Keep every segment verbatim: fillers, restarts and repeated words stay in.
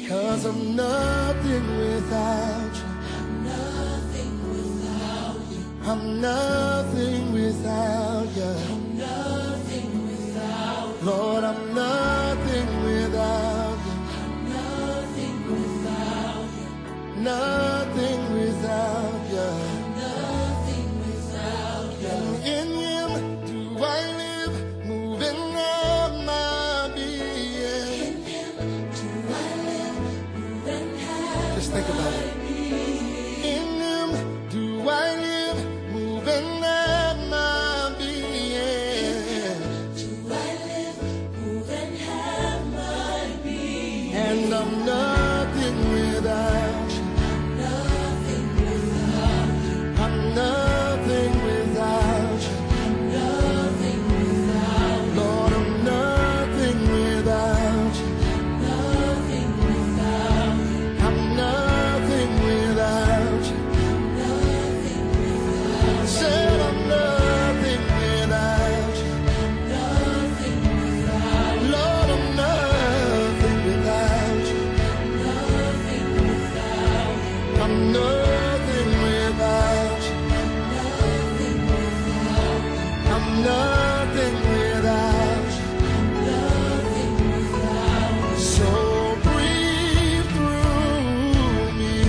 'Cause I'm nothing without you. I'm nothing without you. I'm nothing without you. Lord, I'm nothing without you. I'm nothing without you. Nothing without you. Nothing without you. And in Him do I live, moving up my being. In Him do I live, moving have. Just think about it. In Him do I live. And I'm nothing without you. Nothing without you. I'm nothing without you. I'm nothing without you. Lord, I'm nothing without you. Nothing without you. I'm nothing without you. Nothing without you. Said I'm nothing without you. Nothing without you. Lord, I'm nothing without you. I'm nothing without you. I'm nothing without you. So breathe through me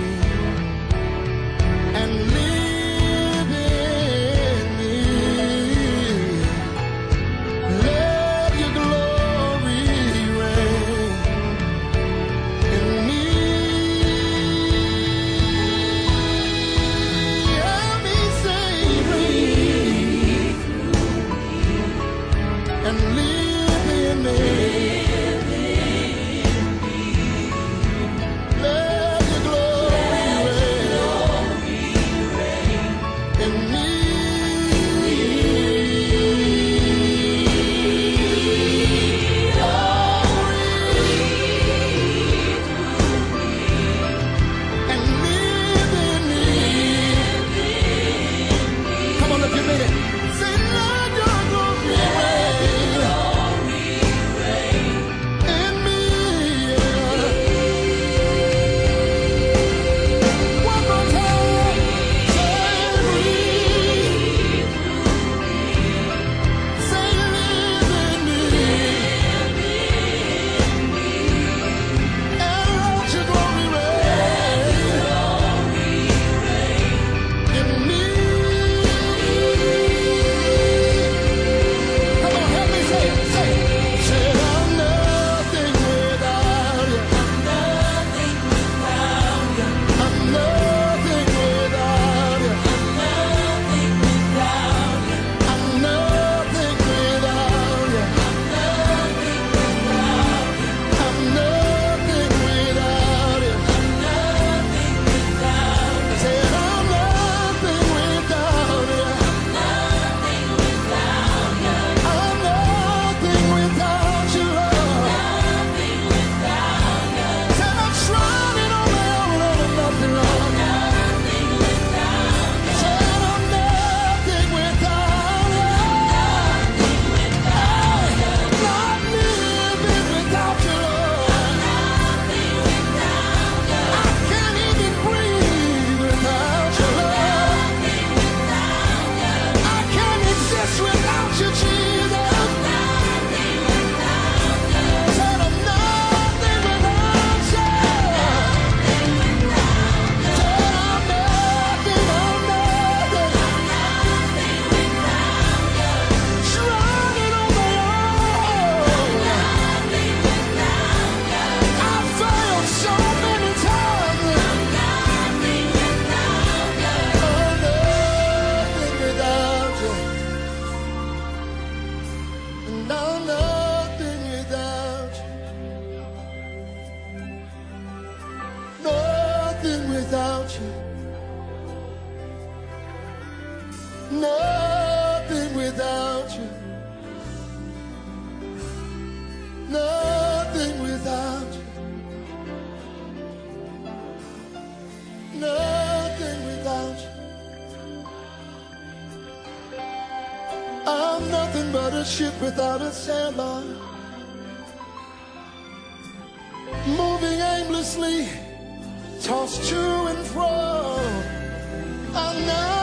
and live in me. Let your glory reign in me. And live in me. Live in me. Let your glory reign in me. Oh, breathe through me and live in me. Come on, if you mean it. Say, let your glory reign. Without you, nothing without you, nothing without you, nothing without you. I'm nothing but a ship without a sailor, moving restlessly tossed to and fro. I know